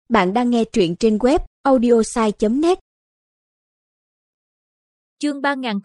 Bạn đang nghe truyện trên web audiosai.net. Chương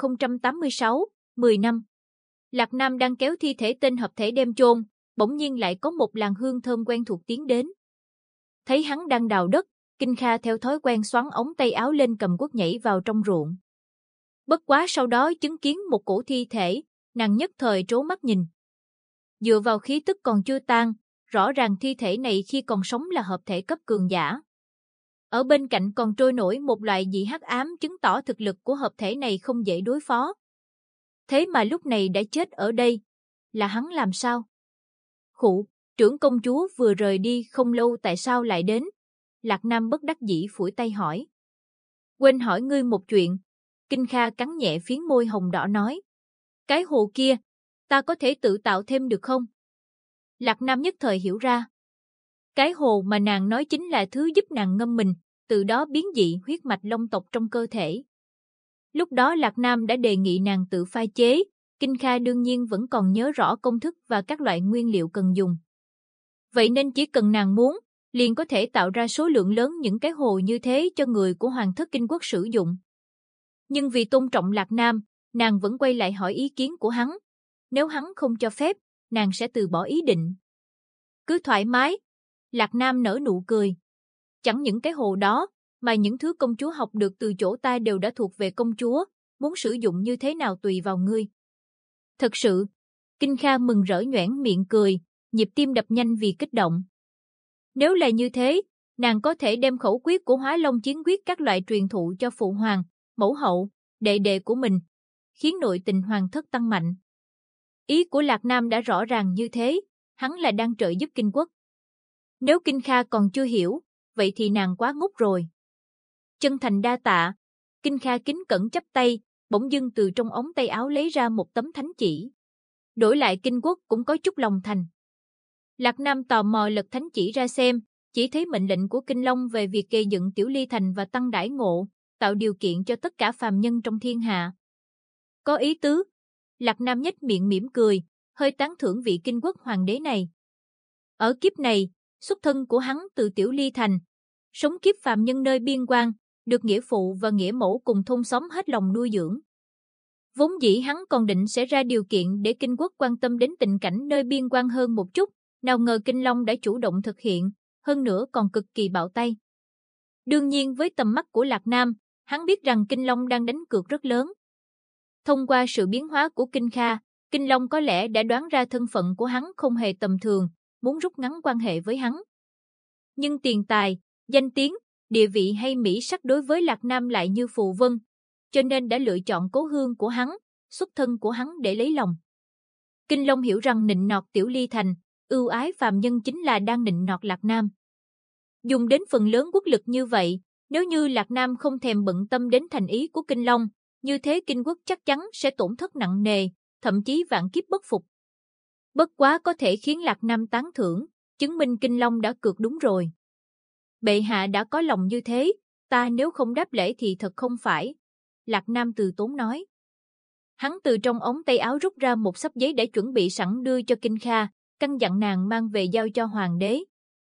3086, 10 năm. Lạc Nam đang kéo thi thể tên hợp thể đem chôn, bỗng nhiên lại có một làn hương thơm quen thuộc tiến đến. Thấy hắn đang đào đất, Kinh Kha theo thói quen xoắn ống tay áo lên cầm cuốc nhảy vào trong ruộng. Bất quá sau đó chứng kiến một cổ thi thể, nàng nhất thời trố mắt nhìn. Dựa vào khí tức còn chưa tan, rõ ràng thi thể này khi còn sống là hợp thể cấp cường giả. Ở bên cạnh còn trôi nổi một loại dị hắc ám chứng tỏ thực lực của hợp thể này không dễ đối phó. Thế mà lúc này đã chết ở đây, là hắn làm sao? Khụ, trưởng công chúa vừa rời đi không lâu tại sao lại đến? Lạc Nam bất đắc dĩ phủi tay hỏi. Quên hỏi ngươi một chuyện. Kinh Kha cắn nhẹ phiến môi hồng đỏ nói. Cái hồ kia, ta có thể tự tạo thêm được không? Lạc Nam nhất thời hiểu ra. Cái hồ mà nàng nói chính là thứ giúp nàng ngâm mình, từ đó biến dị huyết mạch long tộc trong cơ thể. Lúc đó Lạc Nam đã đề nghị nàng tự pha chế, Kinh Kha đương nhiên vẫn còn nhớ rõ công thức và các loại nguyên liệu cần dùng. Vậy nên chỉ cần nàng muốn, liền có thể tạo ra số lượng lớn những cái hồ như thế cho người của Hoàng thất Kinh quốc sử dụng. Nhưng vì tôn trọng Lạc Nam, nàng vẫn quay lại hỏi ý kiến của hắn. Nếu hắn không cho phép, nàng sẽ từ bỏ ý định. Cứ thoải mái. Lạc Nam nở nụ cười. Chẳng những cái hồ đó, mà những thứ công chúa học được từ chỗ ta đều đã thuộc về công chúa, muốn sử dụng như thế nào tùy vào ngươi. Thật sự, Kinh Kha mừng rỡ nhoẻn miệng cười, nhịp tim đập nhanh vì kích động. Nếu là như thế, nàng có thể đem khẩu quyết của Hóa Long Chiến Quyết các loại truyền thụ cho phụ hoàng, mẫu hậu, đệ đệ của mình, khiến nội tình hoàng thất tăng mạnh. Ý của Lạc Nam đã rõ ràng như thế, hắn là đang trợ giúp Kinh quốc. Nếu Kinh Kha còn chưa hiểu, vậy thì nàng quá ngốc rồi. Chân thành đa tạ. Kinh Kha kính cẩn chắp tay, bỗng dưng từ trong ống tay áo lấy ra một tấm thánh chỉ. Đổi lại Kinh quốc cũng có chút lòng thành. Lạc Nam tò mò lật thánh chỉ ra xem, chỉ thấy mệnh lệnh của Kinh Long về việc gây dựng Tiểu Ly Thành và tăng đãi ngộ, tạo điều kiện cho tất cả phàm nhân trong thiên hạ. Có ý tứ. Lạc Nam nhếch miệng mỉm cười, hơi tán thưởng vị Kinh quốc hoàng đế này. Ở kiếp này, xuất thân của hắn từ Tiểu Ly Thành, sống kiếp phàm nhân nơi biên quan, được nghĩa phụ và nghĩa mẫu cùng thôn xóm hết lòng nuôi dưỡng. Vốn dĩ hắn còn định sẽ ra điều kiện để Kinh quốc quan tâm đến tình cảnh nơi biên quan hơn một chút, nào ngờ Kinh Long đã chủ động thực hiện, hơn nữa còn cực kỳ bạo tay. Đương nhiên với tầm mắt của Lạc Nam, hắn biết rằng Kinh Long đang đánh cược rất lớn. Thông qua sự biến hóa của Kinh Kha, Kinh Long có lẽ đã đoán ra thân phận của hắn không hề tầm thường, muốn rút ngắn quan hệ với hắn. Nhưng tiền tài, danh tiếng, địa vị hay mỹ sắc đối với Lạc Nam lại như phù vân, cho nên đã lựa chọn cố hương của hắn, xuất thân của hắn để lấy lòng. Kinh Long hiểu rằng nịnh nọt Tiểu Ly Thành, ưu ái phàm nhân chính là đang nịnh nọt Lạc Nam. Dùng đến phần lớn quốc lực như vậy, nếu như Lạc Nam không thèm bận tâm đến thành ý của Kinh Long, như thế Kinh quốc chắc chắn sẽ tổn thất nặng nề, thậm chí vạn kiếp bất phục. Bất quá có thể khiến Lạc Nam tán thưởng, chứng minh Kinh Long đã cược đúng rồi. Bệ hạ đã có lòng như thế, ta nếu không đáp lễ thì thật không phải. Lạc Nam từ tốn nói. Hắn từ trong ống tay áo rút ra một xấp giấy để chuẩn bị sẵn đưa cho Kinh Kha, căn dặn nàng mang về giao cho hoàng đế.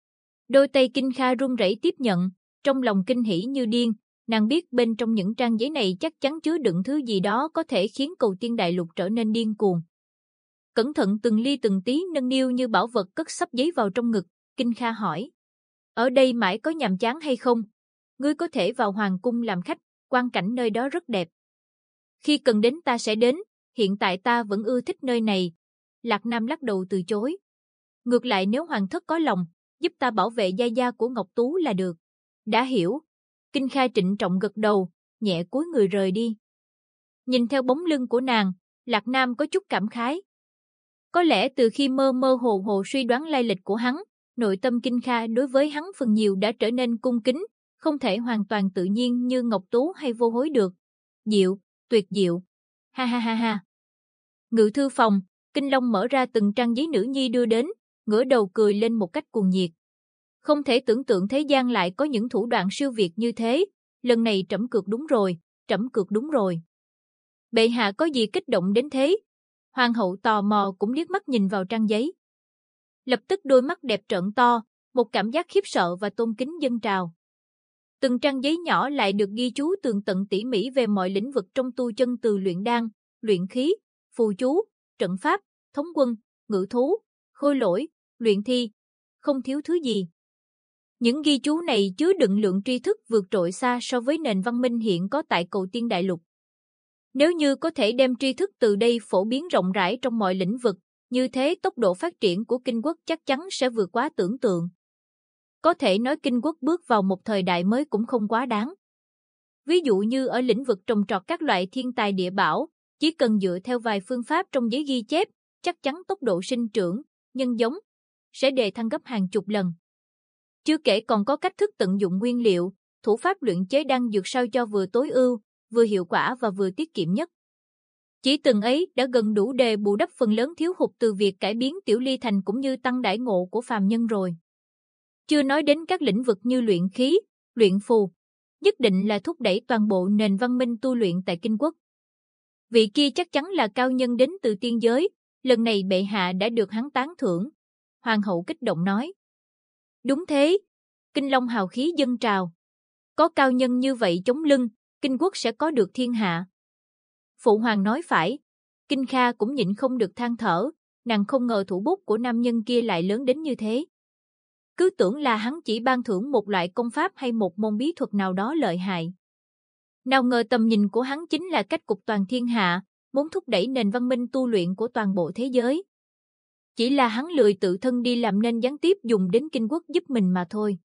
Đôi tay Kinh Kha run rẩy tiếp nhận, trong lòng kinh hỉ như điên, nàng biết bên trong những trang giấy này chắc chắn chứa đựng thứ gì đó có thể khiến Cầu Tiên Đại Lục trở nên điên cuồng. Cẩn thận từng ly từng tí nâng niu như bảo vật cất xấp giấy vào trong ngực, Kinh Kha hỏi. Ở đây mãi có nhàm chán hay không? Ngươi có thể vào hoàng cung làm khách, quang cảnh nơi đó rất đẹp. Khi cần đến ta sẽ đến, hiện tại ta vẫn ưa thích nơi này. Lạc Nam lắc đầu từ chối. Ngược lại nếu hoàng thất có lòng, giúp ta bảo vệ gia gia của Ngọc Tú là được. Đã hiểu. Kinh Kha trịnh trọng gật đầu, nhẹ cúi người rời đi. Nhìn theo bóng lưng của nàng, Lạc Nam có chút cảm khái. Có lẽ từ khi mơ mơ hồ hồ suy đoán lai lịch của hắn, nội tâm Kinh Kha đối với hắn phần nhiều đã trở nên cung kính, không thể hoàn toàn tự nhiên như Ngọc Tú hay Vô Hối được. Diệu, tuyệt diệu. Ha ha ha ha. Ngự thư phòng, Kinh Long mở ra từng trang giấy nữ nhi đưa đến, ngửa đầu cười lên một cách cuồng nhiệt. Không thể tưởng tượng thế gian lại có những thủ đoạn siêu việt như thế, lần này trẫm cược đúng rồi, trẫm cược đúng rồi. Bệ hạ có gì kích động đến thế? Hoàng hậu tò mò cũng liếc mắt nhìn vào trang giấy. Lập tức đôi mắt đẹp trợn to, một cảm giác khiếp sợ và tôn kính dâng trào. Từng trang giấy nhỏ lại được ghi chú tường tận tỉ mỉ về mọi lĩnh vực trong tu chân, từ luyện đan, luyện khí, phù chú, trận pháp, thống quân, ngự thú, khôi lỗi, luyện thi, không thiếu thứ gì. Những ghi chú này chứa đựng lượng tri thức vượt trội xa so với nền văn minh hiện có tại Cầu Tiên Đại Lục. Nếu như có thể đem tri thức từ đây phổ biến rộng rãi trong mọi lĩnh vực, như thế tốc độ phát triển của Kinh Quốc chắc chắn sẽ vượt quá tưởng tượng. Có thể nói Kinh Quốc bước vào một thời đại mới cũng không quá đáng. Ví dụ như ở lĩnh vực trồng trọt các loại thiên tài địa bảo, chỉ cần dựa theo vài phương pháp trong giấy ghi chép, chắc chắn tốc độ sinh trưởng, nhân giống sẽ đề thăng gấp hàng chục lần. Chưa kể còn có cách thức tận dụng nguyên liệu, thủ pháp luyện chế đan dược sao cho vừa tối ưu, vừa hiệu quả và vừa tiết kiệm nhất. Chỉ từng ấy đã gần đủ để bù đắp phần lớn thiếu hụt từ việc cải biến Tiểu Ly thành cũng như tăng đãi ngộ của phàm nhân rồi. Chưa nói đến các lĩnh vực như luyện khí, luyện phù, nhất định là thúc đẩy toàn bộ nền văn minh tu luyện tại Kinh Quốc. Vị kia chắc chắn là cao nhân đến từ tiên giới, lần này bệ hạ đã được hắn tán thưởng. Hoàng hậu kích động nói. Đúng thế, Kinh Long hào khí dâng trào. Có cao nhân như vậy chống lưng, Kinh Quốc sẽ có được thiên hạ. Phụ hoàng nói phải, Kinh Kha cũng nhịn không được than thở, nàng không ngờ thủ bút của nam nhân kia lại lớn đến như thế. Cứ tưởng là hắn chỉ ban thưởng một loại công pháp hay một môn bí thuật nào đó lợi hại. Nào ngờ tầm nhìn của hắn chính là cách cục toàn thiên hạ, muốn thúc đẩy nền văn minh tu luyện của toàn bộ thế giới. Chỉ là hắn lười tự thân đi làm nên gián tiếp dùng đến Kinh Quốc giúp mình mà thôi.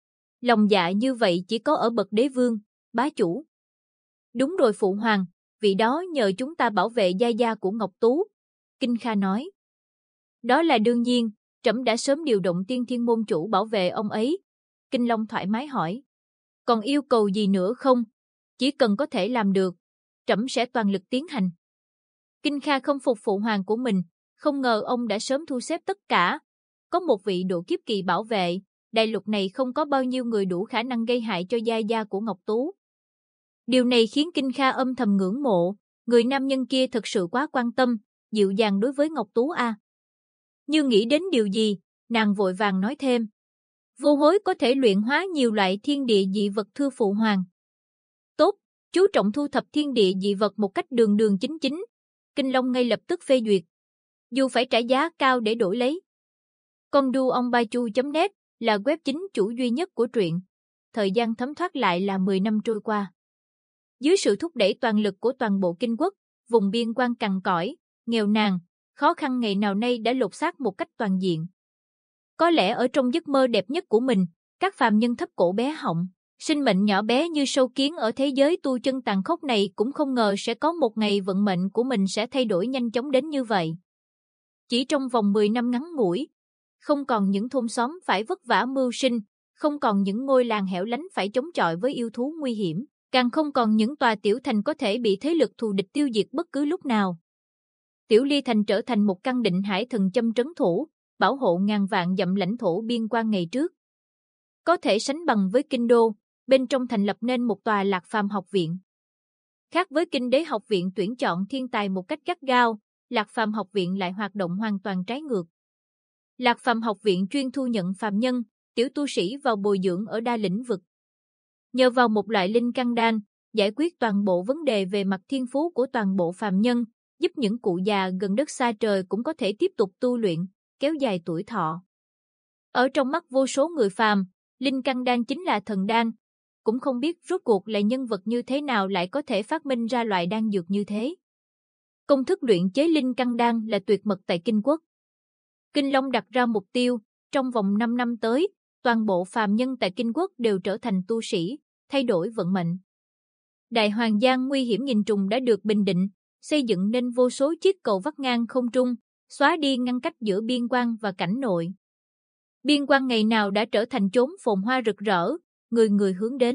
Lòng dạ như vậy chỉ có ở bậc đế vương, bá chủ. Đúng rồi phụ hoàng, vị đó nhờ chúng ta bảo vệ gia gia của Ngọc Tú. Kinh Kha nói. Đó là đương nhiên, trẫm đã sớm điều động Tiên Thiên môn chủ bảo vệ ông ấy. Kinh Long thoải mái hỏi. Còn yêu cầu gì nữa không? Chỉ cần có thể làm được, trẫm sẽ toàn lực tiến hành. Kinh Kha không phục phụ hoàng của mình, không ngờ ông đã sớm thu xếp tất cả. Có một vị độ kiếp kỳ bảo vệ, đại lục này không có bao nhiêu người đủ khả năng gây hại cho gia gia của Ngọc Tú. Điều này khiến Kinh Kha âm thầm ngưỡng mộ, người nam nhân kia thật sự quá quan tâm, dịu dàng đối với Ngọc Tú a. Như nghĩ đến điều gì, nàng vội vàng nói thêm. Vô hối có thể luyện hóa nhiều loại thiên địa dị vật thưa phụ hoàng. Tốt, chú trọng thu thập thiên địa dị vật một cách đường đường chính chính. Kinh Long ngay lập tức phê duyệt. Dù phải trả giá cao để đổi lấy. Conduonbaichu.net là web chính chủ duy nhất của truyện. Thời gian thấm thoát lại là 10 năm trôi qua. Dưới sự thúc đẩy toàn lực của toàn bộ Kinh Quốc, vùng biên quan cằn cõi, nghèo nàn, khó khăn ngày nào nay đã lột xác một cách toàn diện. Có lẽ ở trong giấc mơ đẹp nhất của mình, các phàm nhân thấp cổ bé họng, sinh mệnh nhỏ bé như sâu kiến ở thế giới tu chân tàn khốc này cũng không ngờ sẽ có một ngày vận mệnh của mình sẽ thay đổi nhanh chóng đến như vậy. Chỉ trong vòng 10 năm ngắn ngủi, không còn những thôn xóm phải vất vả mưu sinh, không còn những ngôi làng hẻo lánh phải chống chọi với yêu thú nguy hiểm, càng không còn những tòa tiểu thành có thể bị thế lực thù địch tiêu diệt bất cứ lúc nào. Tiểu Ly thành trở thành một căn định hải thần châm trấn thủ, bảo hộ ngàn vạn dặm lãnh thổ biên quan ngày trước. Có thể sánh bằng với Kinh Đô, bên trong thành lập nên một tòa Lạc Phàm học viện. Khác với Kinh Đế học viện tuyển chọn thiên tài một cách gắt gao, Lạc Phàm học viện lại hoạt động hoàn toàn trái ngược. Lạc Phàm học viện chuyên thu nhận phàm nhân, tiểu tu sĩ vào bồi dưỡng ở đa lĩnh vực. Nhờ vào một loại linh căn đan, giải quyết toàn bộ vấn đề về mặt thiên phú của toàn bộ phàm nhân, giúp những cụ già gần đất xa trời cũng có thể tiếp tục tu luyện, kéo dài tuổi thọ. Ở trong mắt vô số người phàm, linh căn đan chính là thần đan, cũng không biết rốt cuộc là nhân vật như thế nào lại có thể phát minh ra loại đan dược như thế. Công thức luyện chế linh căn đan là tuyệt mật tại Kinh Quốc. Kinh Long đặt ra mục tiêu, trong vòng 5 năm tới, toàn bộ phàm nhân tại Kinh Quốc đều trở thành tu sĩ, thay đổi vận mệnh. Đại Hoàng Giang nguy hiểm nghìn trùng đã được bình định, xây dựng nên vô số chiếc cầu vắt ngang không trung, xóa đi ngăn cách giữa biên quan và cảnh nội. Biên quan ngày nào đã trở thành chốn phồn hoa rực rỡ, người người hướng đến.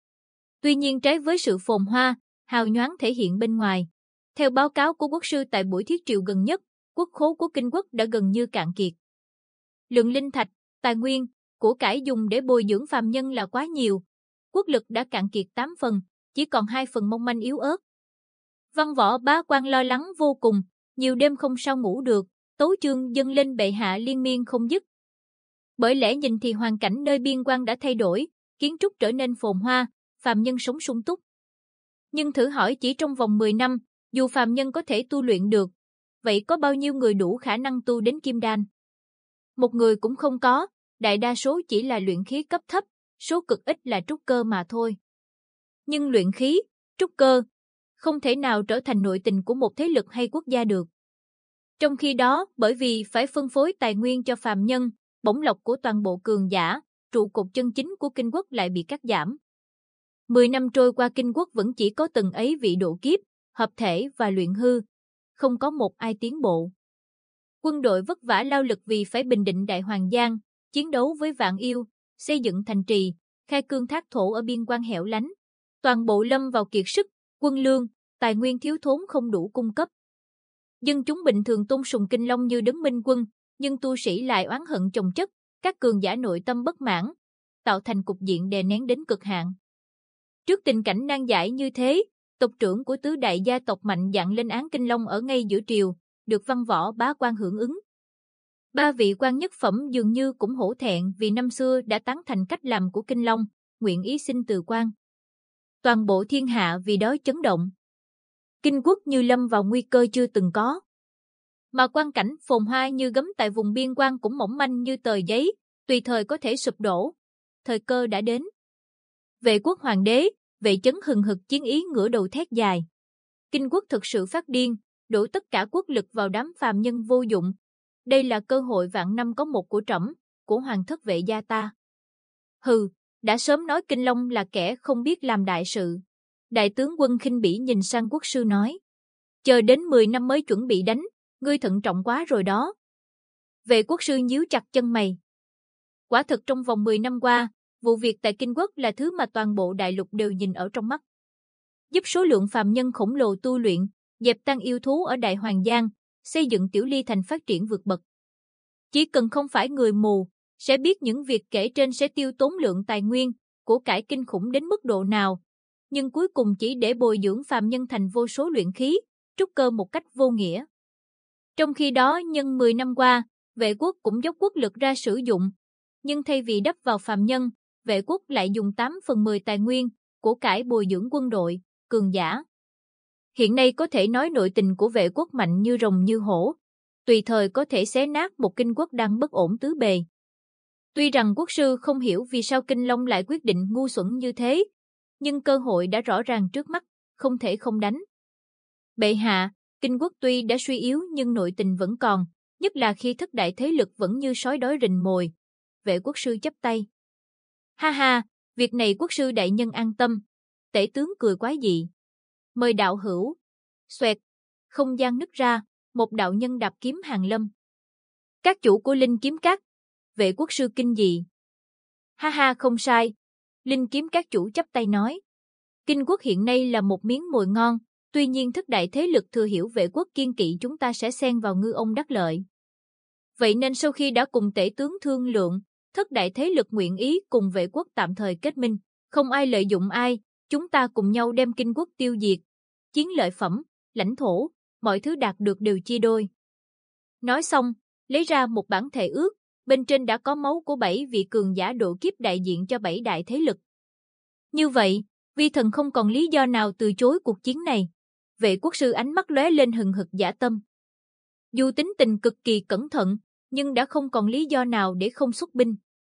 Tuy nhiên trái với sự phồn hoa, hào nhoáng thể hiện bên ngoài, theo báo cáo của quốc sư tại buổi thiết triệu gần nhất, quốc khố của Kinh Quốc đã gần như cạn kiệt. Lượng linh thạch, tài nguyên, của cải dùng để bồi dưỡng phàm nhân là quá nhiều. Quốc lực đã cạn kiệt 8 phần, chỉ còn 2 phần mong manh yếu ớt. Văn võ bá quan lo lắng vô cùng, nhiều đêm không sao ngủ được, tấu chương dâng lên bệ hạ liên miên không dứt. Bởi lẽ nhìn thì hoàn cảnh nơi biên quan đã thay đổi, kiến trúc trở nên phồn hoa, phàm nhân sống sung túc. Nhưng thử hỏi chỉ trong vòng 10 năm, dù phàm nhân có thể tu luyện được, vậy có bao nhiêu người đủ khả năng tu đến kim đan? Một người cũng không có, đại đa số chỉ là luyện khí cấp thấp, số cực ít là trúc cơ mà thôi. Nhưng luyện khí, trúc cơ, không thể nào trở thành nội tình của một thế lực hay quốc gia được. Trong khi đó, bởi vì phải phân phối tài nguyên cho phàm nhân, bổng lộc của toàn bộ cường giả, trụ cột chân chính của kinh quốc lại bị cắt giảm. 10 năm trôi qua kinh quốc vẫn chỉ có từng ấy vị độ kiếp, hợp thể và luyện hư, không có một ai tiến bộ. Quân đội vất vả lao lực vì phải bình định Đại Hoàng Giang, chiến đấu với Vạn Yêu, xây dựng thành trì, khai cương thác thổ ở biên quan hẻo lánh. Toàn bộ lâm vào kiệt sức, quân lương, tài nguyên thiếu thốn không đủ cung cấp. Dân chúng bình thường tôn sùng Kinh Long như đấng minh quân, nhưng tu sĩ lại oán hận chồng chất, các cường giả nội tâm bất mãn, tạo thành cục diện đè nén đến cực hạn. Trước tình cảnh nan giải như thế, tộc trưởng của tứ đại gia tộc mạnh dạn lên án Kinh Long ở ngay giữa triều, được văn võ bá quan hưởng ứng. 3 vị quan nhất phẩm dường như cũng hổ thẹn vì năm xưa đã tán thành cách làm của Kinh Long, nguyện ý xin từ quan. Toàn bộ thiên hạ vì đó chấn động. Kinh quốc như lâm vào nguy cơ chưa từng có. Mà quang cảnh phồn hoa như gấm tại vùng biên quan cũng mỏng manh như tờ giấy, tùy thời có thể sụp đổ. Thời cơ đã đến. Vệ quốc hoàng đế, vệ chấn hừng hực chiến ý ngửa đầu thét dài. Kinh quốc thực sự phát điên, đổ tất cả quốc lực vào đám phàm nhân vô dụng. Đây là cơ hội vạn năm có một của trẫm, của hoàng thất vệ gia ta. Hừ, đã sớm nói Kinh Long là kẻ không biết làm đại sự. Đại tướng quân khinh bỉ nhìn sang quốc sư nói. Chờ đến 10 năm mới chuẩn bị đánh, ngươi thận trọng quá rồi đó. Vệ quốc sư nhíu chặt chân mày. Quả thực trong vòng 10 năm qua, vụ việc tại Kinh quốc là thứ mà toàn bộ đại lục đều nhìn ở trong mắt. Giúp số lượng phàm nhân khổng lồ tu luyện, dẹp tan yêu thú ở Đại Hoàng Giang, xây dựng Tiểu Ly thành phát triển vượt bậc. Chỉ cần không phải người mù, sẽ biết những việc kể trên sẽ tiêu tốn lượng tài nguyên, của cải kinh khủng đến mức độ nào. Nhưng cuối cùng chỉ để bồi dưỡng phàm nhân thành vô số luyện khí, trúc cơ một cách vô nghĩa. Trong khi đó nhân 10 năm qua, vệ quốc cũng dốc quốc lực ra sử dụng. Nhưng thay vì đắp vào phàm nhân, vệ quốc lại dùng 8/10 tài nguyên, của cải bồi dưỡng quân đội, cường giả. Hiện nay có thể nói nội tình của vệ quốc mạnh như rồng như hổ, tùy thời có thể xé nát một kinh quốc đang bất ổn tứ bề. Tuy rằng quốc sư không hiểu vì sao Kinh Long lại quyết định ngu xuẩn như thế, nhưng cơ hội đã rõ ràng trước mắt, không thể không đánh. Bệ hạ, Kinh quốc tuy đã suy yếu nhưng nội tình vẫn còn, nhất là khi thất đại thế lực vẫn như sói đói rình mồi. Vệ quốc sư chắp tay. Ha ha, việc này quốc sư đại nhân an tâm. Tể tướng cười quái dị. Mời đạo hữu. Xoẹt, không gian nứt ra, một đạo nhân đạp kiếm hàng lâm. Các chủ của Linh Kiếm Các. Vệ quốc sư kinh dị. Ha ha, không sai. Linh Kiếm Các chủ chắp tay nói. Kinh quốc hiện nay là một miếng mồi ngon, tuy nhiên thất đại thế lực thừa hiểu vệ quốc kiên kỵ chúng ta sẽ xen vào ngư ông đắc lợi. Vậy nên sau khi đã cùng tể tướng thương lượng, thất đại thế lực nguyện ý cùng vệ quốc tạm thời kết minh, không ai lợi dụng ai, chúng ta cùng nhau đem kinh quốc tiêu diệt. Chiến lợi phẩm, lãnh thổ, mọi thứ đạt được đều chia đôi. Nói xong, lấy ra một bản thề ước, bên trên đã có máu của 7 vị cường giả độ kiếp đại diện cho 7 đại thế lực. Như vậy, vi thần không còn lý do nào từ chối cuộc chiến này. Vệ quốc sư ánh mắt lóe lên hừng hực dã tâm. Dù tính tình cực kỳ cẩn thận, nhưng đã không còn lý do nào để không xuất binh.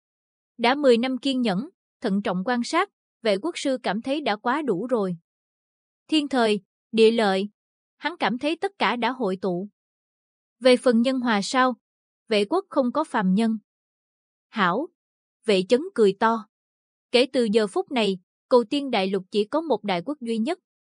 Đã 10 năm kiên nhẫn, thận trọng quan sát, vệ quốc sư cảm thấy đã quá đủ rồi. Thiên thời, địa lợi, hắn cảm thấy tất cả đã hội tụ. Về phần nhân hòa sao? Vệ quốc không có phàm nhân. Hảo, vệ chấn cười to. Kể từ giờ phút này, Cầu Tiên Đại Lục chỉ có một đại quốc duy nhất,